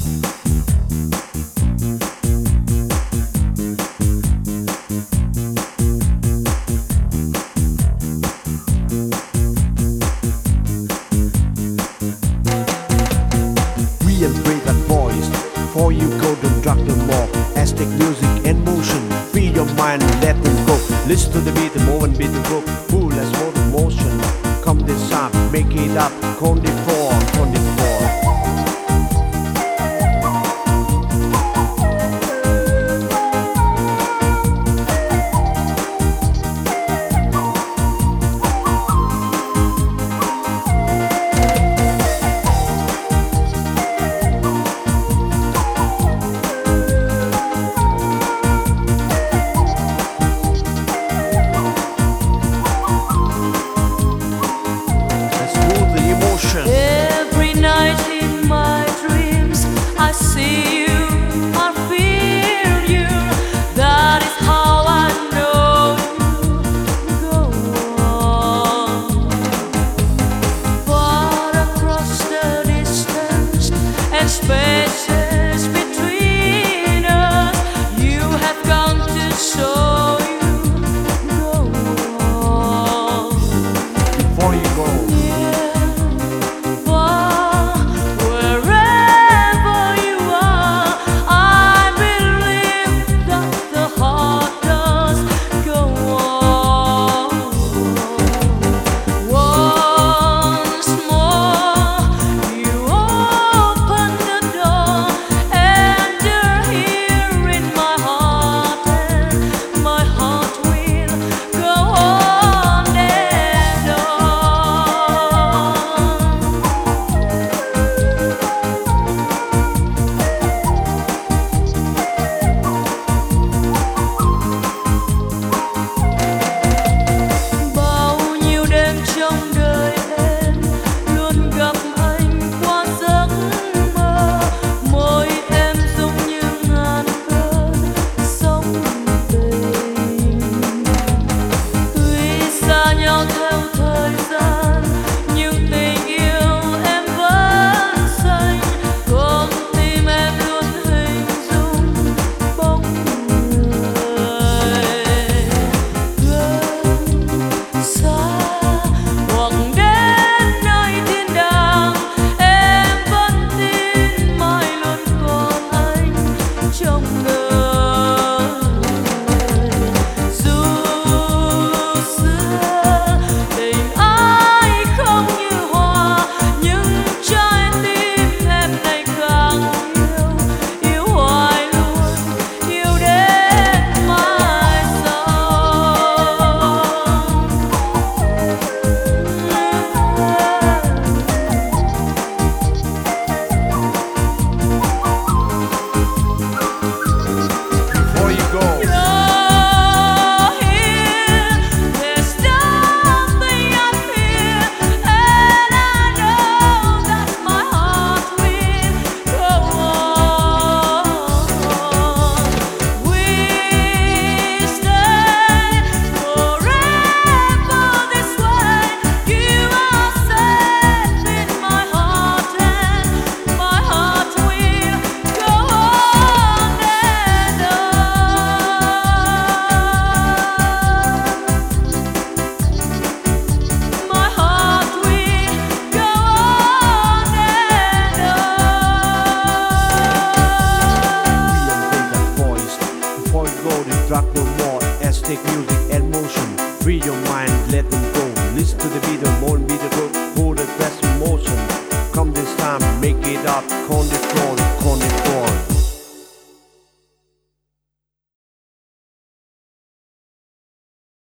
Before you go, don't drag no more. Aztec music and motion. Free your mind, let them go. Listen to the beat, the moment beat the groove. Full as more the motion. Come this up, make it up. Conde 4, Conde 4. Every night in my dreams I see you, I feel you. That is how I know you go on. Far across the distance and spaces between us, you have gone to show you go on. Before you go, drag no more. Aztec music and motion. Free your mind, let them go. Listen to the beat, the moment beat the groove. Hold the best motion. Come this time, make it up. Conde 4.